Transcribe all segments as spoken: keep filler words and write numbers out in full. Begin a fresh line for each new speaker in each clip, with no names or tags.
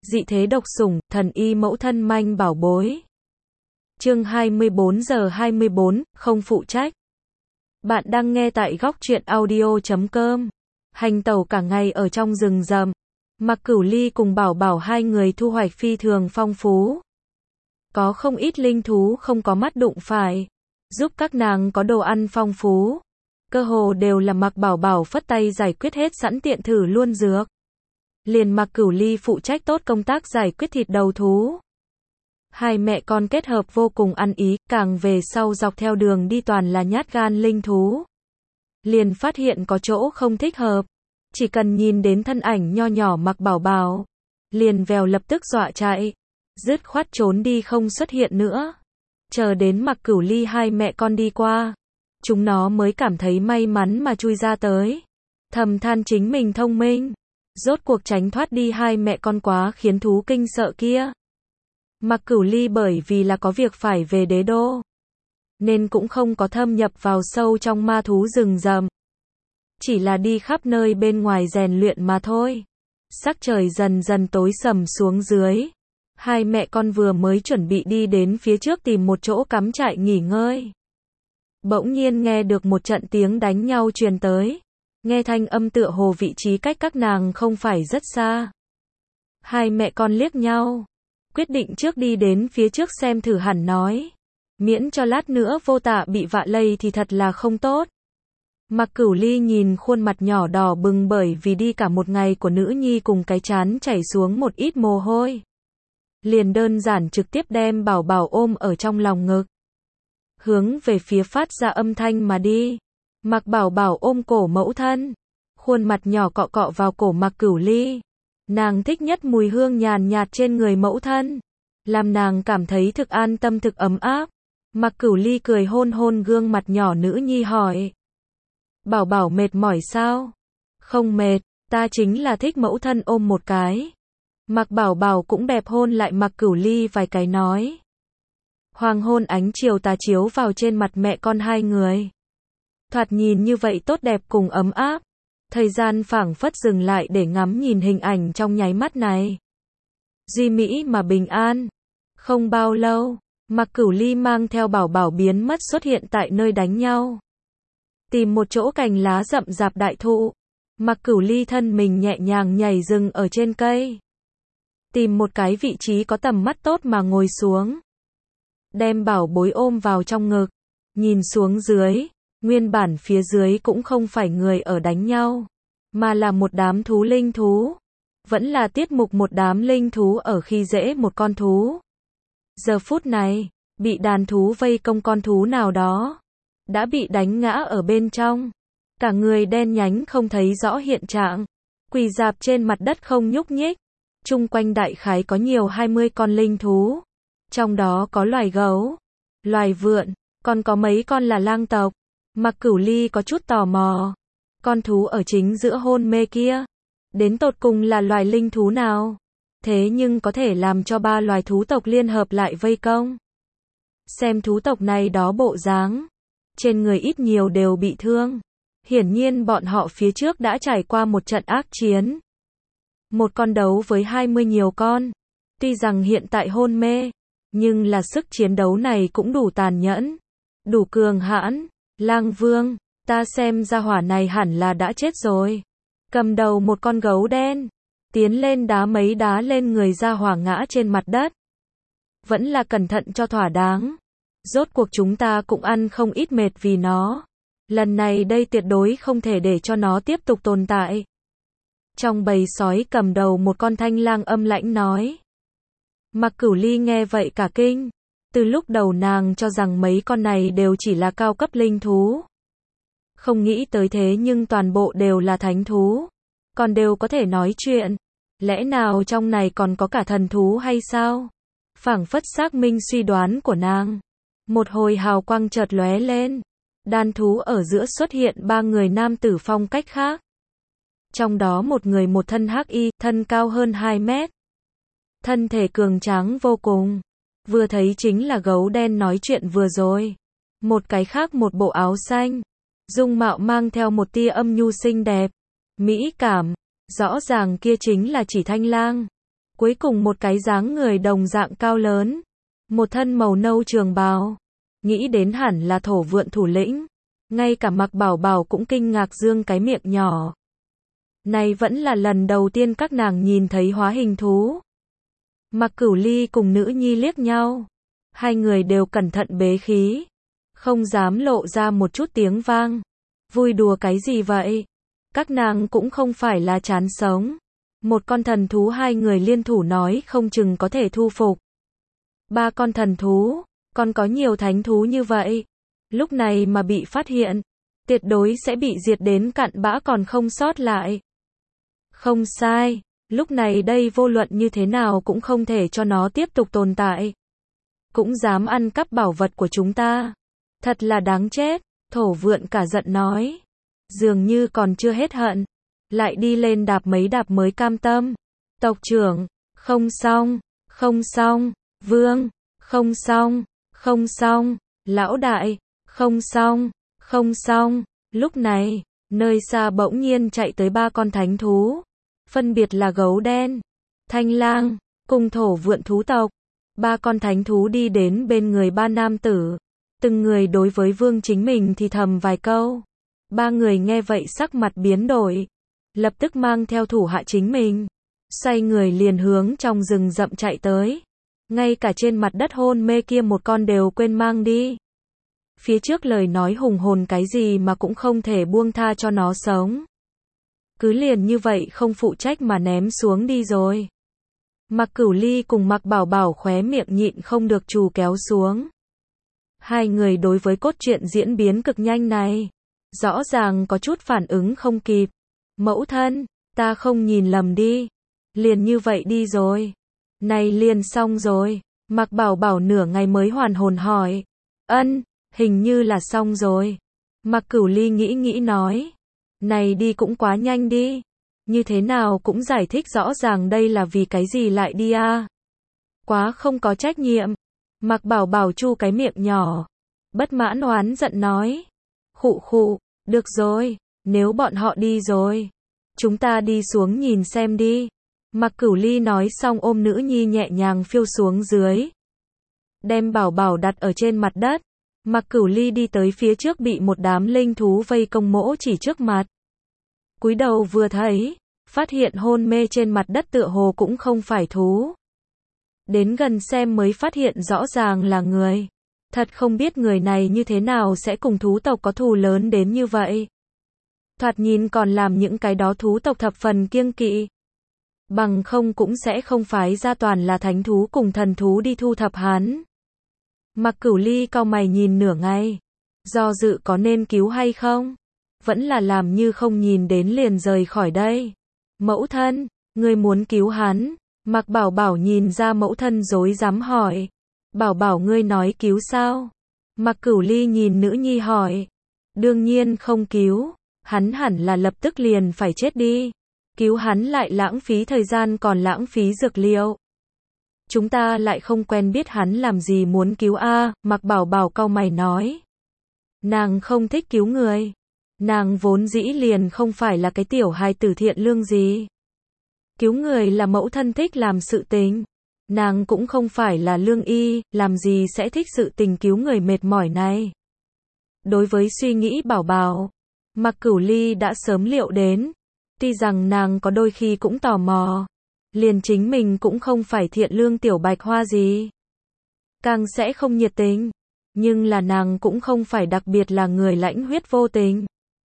Dị thế độc sủng, thần y mẫu thân manh bảo bối. Chương hai mươi bốn giờ hai mươi bốn, không phụ trách. Bạn đang nghe tại góc truyện audio chấm com. Hành tẩu cả ngày ở trong rừng rậm, Mạc Cửu Ly cùng Bảo Bảo hai người thu hoạch phi thường phong phú. Có không ít linh thú không có mắt đụng phải, giúp các nàng có đồ ăn phong phú. Cơ hồ đều là Mạc Bảo Bảo phất tay giải quyết hết sẵn, tiện thử luôn dược. Liền Mạc Cửu Ly phụ trách tốt công tác giải quyết thịt đầu thú. Hai mẹ con kết hợp vô cùng ăn ý, càng về sau dọc theo đường đi toàn là nhát gan linh thú. Liền phát hiện có chỗ không thích hợp, chỉ cần nhìn đến thân ảnh nho nhỏ Mạc Bảo Bảo, liền vèo lập tức dọa chạy, dứt khoát trốn đi không xuất hiện nữa. Chờ đến Mạc Cửu Ly hai mẹ con đi qua, chúng nó mới cảm thấy may mắn mà chui ra tới, thầm than chính mình thông minh, rốt cuộc tránh thoát đi hai mẹ con quá khiến thú kinh sợ kia. Mạc Cửu Ly bởi vì là có việc phải về đế đô, nên cũng không có thâm nhập vào sâu trong ma thú rừng rậm, chỉ là đi khắp nơi bên ngoài rèn luyện mà thôi. Sắc trời dần dần tối sầm xuống dưới, hai mẹ con vừa mới chuẩn bị đi đến phía trước tìm một chỗ cắm trại nghỉ ngơi, bỗng nhiên nghe được một trận tiếng đánh nhau truyền tới, nghe thanh âm tựa hồ vị trí cách các nàng không phải rất xa. Hai mẹ con liếc nhau, quyết định trước đi đến phía trước xem thử hẳn nói, miễn cho lát nữa vô tạ bị vạ lây thì thật là không tốt. Mạc Cửu Ly nhìn khuôn mặt nhỏ đỏ bừng bởi vì đi cả một ngày của nữ nhi cùng cái trán chảy xuống một ít mồ hôi, liền đơn giản trực tiếp đem Bảo Bảo ôm ở trong lòng ngực, hướng về phía phát ra âm thanh mà đi. Mạc Bảo Bảo ôm cổ mẫu thân, khuôn mặt nhỏ cọ cọ vào cổ Mạc Cửu Ly. Nàng thích nhất mùi hương nhàn nhạt trên người mẫu thân, làm nàng cảm thấy thực an tâm thực ấm áp. Mạc Cửu Ly cười hôn hôn gương mặt nhỏ nữ nhi hỏi: Bảo Bảo mệt mỏi sao? Không mệt, ta chính là thích mẫu thân ôm một cái. Mạc Bảo Bảo cũng bẹp hôn lại Mạc Cửu Ly vài cái nói. Hoàng hôn ánh chiều tà chiếu vào trên mặt mẹ con hai người, thoạt nhìn như vậy tốt đẹp cùng ấm áp. Thời gian phảng phất dừng lại để ngắm nhìn hình ảnh trong nháy mắt này. Duy mỹ mà bình an. Không bao lâu, Mạc Cửu Ly mang theo Bảo Bảo biến mất xuất hiện tại nơi đánh nhau. Tìm một chỗ cành lá rậm rạp đại thụ, Mạc Cửu Ly thân mình nhẹ nhàng nhảy dừng ở trên cây. Tìm một cái vị trí có tầm mắt tốt mà ngồi xuống, đem Bảo bối ôm vào trong ngực, nhìn xuống dưới. Nguyên bản phía dưới cũng không phải người ở đánh nhau, mà là một đám thú linh thú. Vẫn là tiết mục một đám linh thú ở khi dễ một con thú. Giờ phút này, bị đàn thú vây công con thú nào đó, đã bị đánh ngã ở bên trong. Cả người đen nhánh không thấy rõ hiện trạng, quỳ rạp trên mặt đất không nhúc nhích. Chung quanh đại khái có nhiều hai mươi con linh thú. Trong đó có loài gấu, loài vượn, còn có mấy con là lang tộc. Mạc Cửu Ly có chút tò mò, con thú ở chính giữa hôn mê kia, đến tột cùng là loài linh thú nào? Thế nhưng có thể làm cho ba loài thú tộc liên hợp lại vây công. Xem thú tộc này đó bộ dáng, trên người ít nhiều đều bị thương. Hiển nhiên bọn họ phía trước đã trải qua một trận ác chiến. Một con đấu với hai mươi nhiều con. Tuy rằng hiện tại hôn mê, nhưng là sức chiến đấu này cũng đủ tàn nhẫn, đủ cường hãn. Lang Vương, ta xem ra hỏa này hẳn là đã chết rồi. Cầm đầu một con gấu đen, tiến lên đá mấy đá lên người ra hỏa ngã trên mặt đất. Vẫn là cẩn thận cho thỏa đáng. Rốt cuộc chúng ta cũng ăn không ít mệt vì nó. Lần này đây tuyệt đối không thể để cho nó tiếp tục tồn tại. Trong bầy sói cầm đầu một con thanh lang âm lãnh nói. Mạc Cửu Ly nghe vậy cả kinh. Từ lúc đầu nàng cho rằng mấy con này đều chỉ là cao cấp linh thú. Không nghĩ tới thế nhưng toàn bộ đều là thánh thú. Còn đều có thể nói chuyện. Lẽ nào trong này còn có cả thần thú hay sao? Phảng phất xác minh suy đoán của nàng. Một hồi hào quang chợt lóe lên. Đàn thú ở giữa xuất hiện ba người nam tử phong cách khác. Trong đó một người một thân hắc y, thân cao hơn hai mét. Thân thể cường tráng vô cùng. Vừa thấy chính là gấu đen nói chuyện vừa rồi. Một cái khác một bộ áo xanh, dung mạo mang theo một tia âm nhu xinh đẹp, mỹ cảm, rõ ràng kia chính là chỉ Thanh Lang. Cuối cùng một cái dáng người đồng dạng cao lớn, một thân màu nâu trường bào, nghĩ đến hẳn là thổ vượn thủ lĩnh. Ngay cả Mạc Bảo Bảo cũng kinh ngạc dương cái miệng nhỏ. Này vẫn là lần đầu tiên các nàng nhìn thấy hóa hình thú. Mạc Cửu Ly cùng nữ nhi liếc nhau. Hai người đều cẩn thận bế khí, không dám lộ ra một chút tiếng vang. Vui đùa cái gì vậy? Các nàng cũng không phải là chán sống. Một con thần thú hai người liên thủ nói không chừng có thể thu phục. Ba con thần thú, còn có nhiều thánh thú như vậy. Lúc này mà bị phát hiện, tuyệt đối sẽ bị diệt đến cặn bã còn không sót lại. Không sai, lúc này đây vô luận như thế nào cũng không thể cho nó tiếp tục tồn tại. Cũng dám ăn cắp bảo vật của chúng ta. Thật là đáng chết, thổ vượn cả giận nói. Dường như còn chưa hết hận, lại đi lên đạp mấy đạp mới cam tâm. Tộc trưởng, không xong, không xong, vương, không xong, không xong, lão đại, không xong, không xong. Lúc này, nơi xa bỗng nhiên chạy tới ba con thánh thú, phân biệt là gấu đen, thanh lang, cùng thổ vượn thú tộc. Ba con thánh thú đi đến bên người ba nam tử, từng người đối với vương chính mình thì thầm vài câu. Ba người nghe vậy sắc mặt biến đổi, lập tức mang theo thủ hạ chính mình, xoay người liền hướng trong rừng rậm chạy tới. Ngay cả trên mặt đất hôn mê kia một con đều quên mang đi. Phía trước lời nói hùng hồn cái gì mà cũng không thể buông tha cho nó sống. Cứ liền như vậy không phụ trách mà ném xuống đi rồi. Mạc Cửu Ly cùng Mạc Bảo Bảo khóe miệng nhịn không được trù kéo xuống. Hai người đối với cốt truyện diễn biến cực nhanh này, rõ ràng có chút phản ứng không kịp. Mẫu thân, ta không nhìn lầm đi. Liền như vậy đi rồi. Này liền xong rồi. Mạc Bảo Bảo nửa ngày mới hoàn hồn hỏi. Ân, hình như là xong rồi. Mạc Cửu Ly nghĩ nghĩ nói. Này đi cũng quá nhanh đi. Như thế nào cũng giải thích rõ ràng đây là vì cái gì lại đi à. Quá không có trách nhiệm. Mạc Bảo Bảo chu cái miệng nhỏ, bất mãn oán giận nói. Khụ khụ, được rồi, nếu bọn họ đi rồi, chúng ta đi xuống nhìn xem đi. Mạc Cửu Ly nói xong ôm nữ nhi nhẹ nhàng phiêu xuống dưới, đem Bảo Bảo đặt ở trên mặt đất. Mạc Cửu Ly đi tới phía trước bị một đám linh thú vây công mỗ chỉ trước mặt. Cúi đầu vừa thấy, phát hiện hôn mê trên mặt đất tựa hồ cũng không phải thú. Đến gần xem mới phát hiện rõ ràng là người. Thật không biết người này như thế nào sẽ cùng thú tộc có thù lớn đến như vậy. Thoạt nhìn còn làm những cái đó thú tộc thập phần kiêng kỵ. Bằng không cũng sẽ không phái ra toàn là thánh thú cùng thần thú đi thu thập hắn. Mạc Cửu Ly cau mày nhìn nửa ngày, do dự có nên cứu hay không. Vẫn là làm như không nhìn đến liền rời khỏi đây. Mẫu thân, ngươi muốn cứu hắn. Mạc Bảo Bảo nhìn ra mẫu thân rối rắm hỏi. Bảo Bảo ngươi nói cứu sao? Mạc Cửu Ly nhìn nữ nhi hỏi. Đương nhiên không cứu, hắn hẳn là lập tức liền phải chết đi. Cứu hắn lại lãng phí thời gian còn lãng phí dược liệu. Chúng ta lại không quen biết hắn làm gì muốn cứu a. Mạc Bảo Bảo cau mày nói. Nàng không thích cứu người. Nàng vốn dĩ liền không phải là cái tiểu hài tử thiện lương gì. Cứu người là mẫu thân thích làm sự tình. Nàng cũng không phải là lương y, làm gì sẽ thích sự tình cứu người mệt mỏi này. Đối với suy nghĩ Bảo Bảo, Mạc Cửu Ly đã sớm liệu đến. Tuy rằng nàng có đôi khi cũng tò mò, liền chính mình cũng không phải thiện lương tiểu bạch hoa gì. Càng sẽ không nhiệt tình, nhưng là nàng cũng không phải đặc biệt là người lãnh huyết vô tình.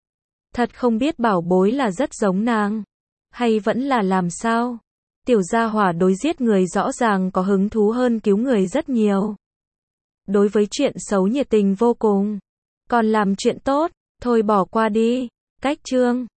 Thật không biết bảo bối là rất giống nàng, hay vẫn là làm sao? Tiểu gia hỏa đối giết người rõ ràng có hứng thú hơn cứu người rất nhiều. Đối với chuyện xấu nhiệt tình vô cùng, còn làm chuyện tốt, thôi bỏ qua đi. Cách chương